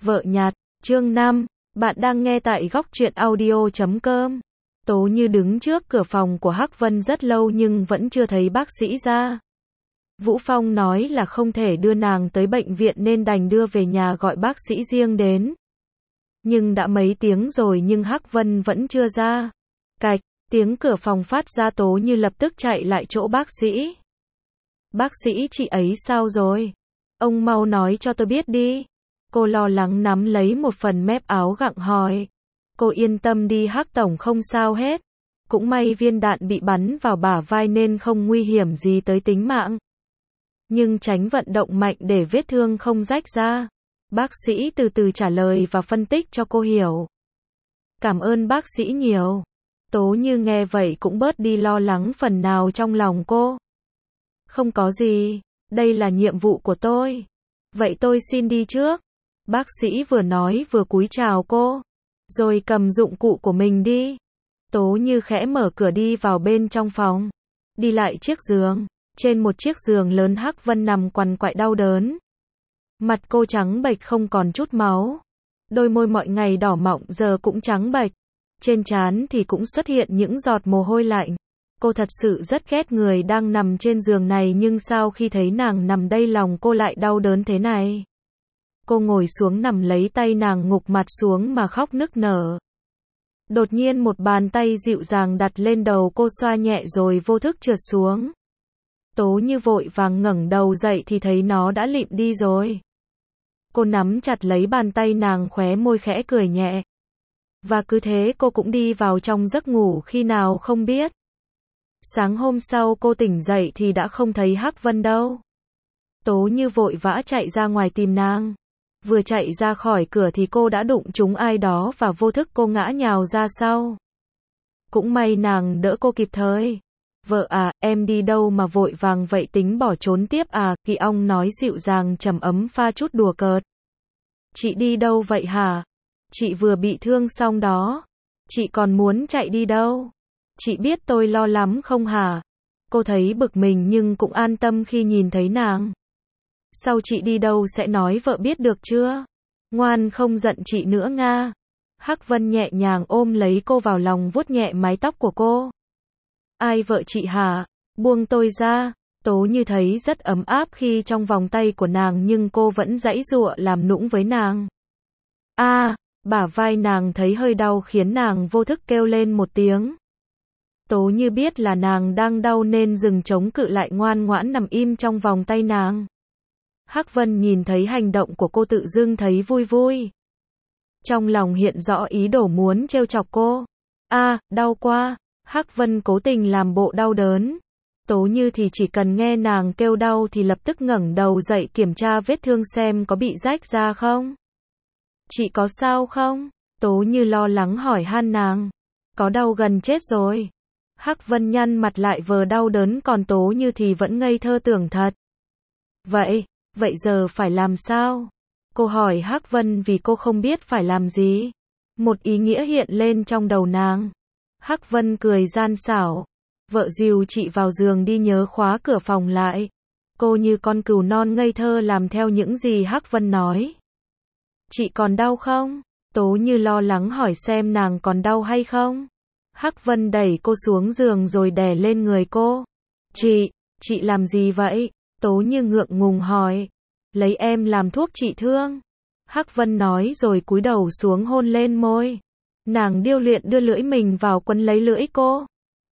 Vợ nhặt, chương 5, bạn đang nghe tại góc truyện audio.com. Tố Như đứng trước cửa phòng của Hắc Vân rất lâu nhưng vẫn chưa thấy bác sĩ ra. Vũ Phong nói là không thể đưa nàng tới bệnh viện nên đành đưa về nhà gọi bác sĩ riêng đến. Nhưng đã mấy tiếng rồi nhưng Hắc Vân vẫn chưa ra. Cạch, tiếng cửa phòng phát ra, Tố Như lập tức chạy lại chỗ bác sĩ. Bác sĩ, chị ấy sao rồi? Ông mau nói cho tôi biết đi. Cô lo lắng nắm lấy một phần mép áo gặng hỏi. Cô yên tâm đi Hắc tổng, không sao hết. Cũng may viên đạn bị bắn vào bả vai nên không nguy hiểm gì tới tính mạng. Nhưng tránh vận động mạnh để vết thương không rách ra. Bác sĩ từ từ trả lời và phân tích cho cô hiểu. Cảm ơn bác sĩ nhiều. Tố Như nghe vậy cũng bớt đi lo lắng phần nào trong lòng cô. Không có gì, đây là nhiệm vụ của tôi. Vậy tôi xin đi trước. Bác sĩ vừa nói vừa cúi chào cô. Rồi cầm dụng cụ của mình đi. Tố Như khẽ mở cửa đi vào bên trong phòng. Đi lại chiếc giường. Trên một chiếc giường lớn Hắc Vân nằm quằn quại đau đớn. Mặt cô trắng bệch không còn chút máu. Đôi môi mọi ngày đỏ mọng giờ cũng trắng bệch. Trên trán thì cũng xuất hiện những giọt mồ hôi lạnh. Cô thật sự rất ghét người đang nằm trên giường này, nhưng sao khi thấy nàng nằm đây lòng cô lại đau đớn thế này. Cô ngồi xuống nằm lấy tay nàng ngục mặt xuống mà khóc nức nở. Đột nhiên một bàn tay dịu dàng đặt lên đầu cô, xoa nhẹ rồi vô thức trượt xuống. Tố Như vội vàng ngẩng đầu dậy thì thấy nó đã lịm đi rồi. Cô nắm chặt lấy bàn tay nàng, khóe môi khẽ cười nhẹ. Và cứ thế cô cũng đi vào trong giấc ngủ khi nào không biết. Sáng hôm sau cô tỉnh dậy thì đã không thấy Hắc Vân đâu. Tố Như vội vã chạy ra ngoài tìm nàng. Vừa chạy ra khỏi cửa thì cô đã đụng trúng ai đó và vô thức cô ngã nhào ra sau. Cũng may nàng đỡ cô kịp thời. Vợ à, em đi đâu mà vội vàng vậy, tính bỏ trốn tiếp à? Kỳ Ong nói dịu dàng trầm ấm pha chút đùa cợt. Chị đi đâu vậy hả? Chị vừa bị thương xong đó. Chị còn muốn chạy đi đâu? Chị biết tôi lo lắm không hả? Cô thấy bực mình nhưng cũng an tâm khi nhìn thấy nàng. Sau chị đi đâu sẽ nói vợ biết được chưa? Ngoan không giận chị nữa nga. Hắc Vân nhẹ nhàng ôm lấy cô vào lòng, vuốt nhẹ mái tóc của cô. Ai vợ chị hả? Buông tôi ra. Tố Như thấy rất ấm áp khi trong vòng tay của nàng nhưng cô vẫn giãy giụa làm nũng với nàng. Bả vai nàng thấy hơi đau khiến nàng vô thức kêu lên một tiếng. Tố Như biết là nàng đang đau nên dừng chống cự lại, ngoan ngoãn nằm im trong vòng tay nàng. Hắc Vân nhìn thấy hành động của cô tự dưng thấy vui vui. Trong lòng hiện rõ ý đồ muốn trêu chọc cô. Đau quá. Hắc Vân cố tình làm bộ đau đớn. Tố Như thì chỉ cần nghe nàng kêu đau thì lập tức ngẩng đầu dậy kiểm tra vết thương xem có bị rách ra không. Chị có sao không? Tố Như lo lắng hỏi han nàng. Có đau gần chết rồi. Hắc Vân nhăn mặt lại vờ đau đớn, còn Tố Như thì vẫn ngây thơ tưởng thật. Vậy giờ phải làm sao? Cô hỏi Hắc Vân vì cô không biết phải làm gì. Một ý nghĩa hiện lên trong đầu nàng. Hắc Vân cười gian xảo. Vợ dìu chị vào giường đi, nhớ khóa cửa phòng lại. Cô như con cừu non ngây thơ làm theo những gì Hắc Vân nói. Chị còn đau không? Tố Như lo lắng hỏi xem nàng còn đau hay không. Hắc Vân đẩy cô xuống giường rồi đè lên người cô. Chị làm gì vậy? Tố Như ngượng ngùng hỏi. Lấy em làm thuốc trị thương. Hắc Vân nói rồi cúi đầu xuống hôn lên môi. Nàng điêu luyện đưa lưỡi mình vào quấn lấy lưỡi cô.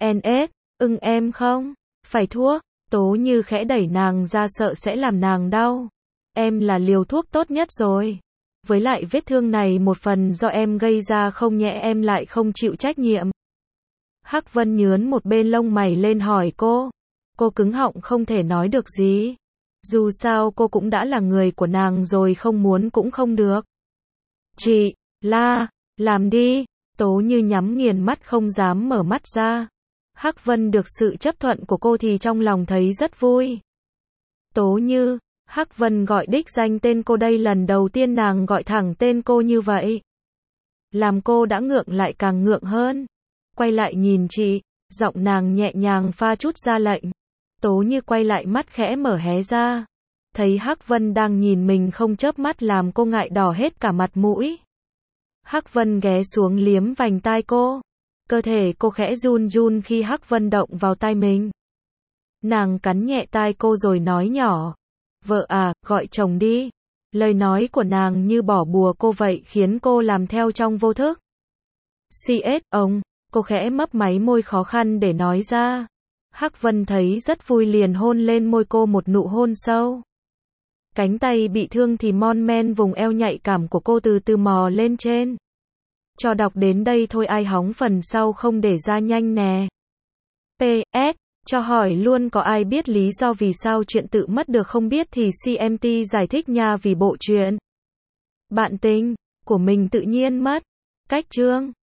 Em không? Phải thuốc. Tố Như khẽ đẩy nàng ra, sợ sẽ làm nàng đau. Em là liều thuốc tốt nhất rồi. Với lại vết thương này một phần do em gây ra, không nhẽ em lại không chịu trách nhiệm. Hắc Vân nhướn một bên lông mày lên hỏi cô. Cô cứng họng không thể nói được gì. Dù sao cô cũng đã là người của nàng rồi, không muốn cũng không được. Chị, làm đi. Tố Như nhắm nghiền mắt không dám mở mắt ra. Hắc Vân được sự chấp thuận của cô thì trong lòng thấy rất vui. Tố Như. Hắc Vân gọi đích danh tên cô, đây lần đầu tiên nàng gọi thẳng tên cô như vậy. Làm cô đã ngượng lại càng ngượng hơn. Quay lại nhìn chị, giọng nàng nhẹ nhàng pha chút ra lệnh. Tố Như quay lại, mắt khẽ mở hé ra. Thấy Hắc Vân đang nhìn mình không chớp mắt làm cô ngại đỏ hết cả mặt mũi. Hắc Vân ghé xuống liếm vành tai cô. Cơ thể cô khẽ run run khi Hắc Vân động vào tai mình. Nàng cắn nhẹ tai cô rồi nói nhỏ. Vợ à, gọi chồng đi. Lời nói của nàng như bỏ bùa cô vậy khiến cô làm theo trong vô thức. CS, ông, cô khẽ mấp máy môi khó khăn để nói ra. Hắc Vân thấy rất vui liền hôn lên môi cô một nụ hôn sâu. Cánh tay bị thương thì mon men vùng eo nhạy cảm của cô từ từ mò lên trên. Cho đọc đến đây thôi ai hóng phần sau không để ra nhanh nè. PS, cho hỏi luôn có ai biết lý do vì sao chuyện tự mất được không biết thì CMT giải thích nha vì bộ chuyện. Bạn tình của mình tự nhiên mất. Cách chương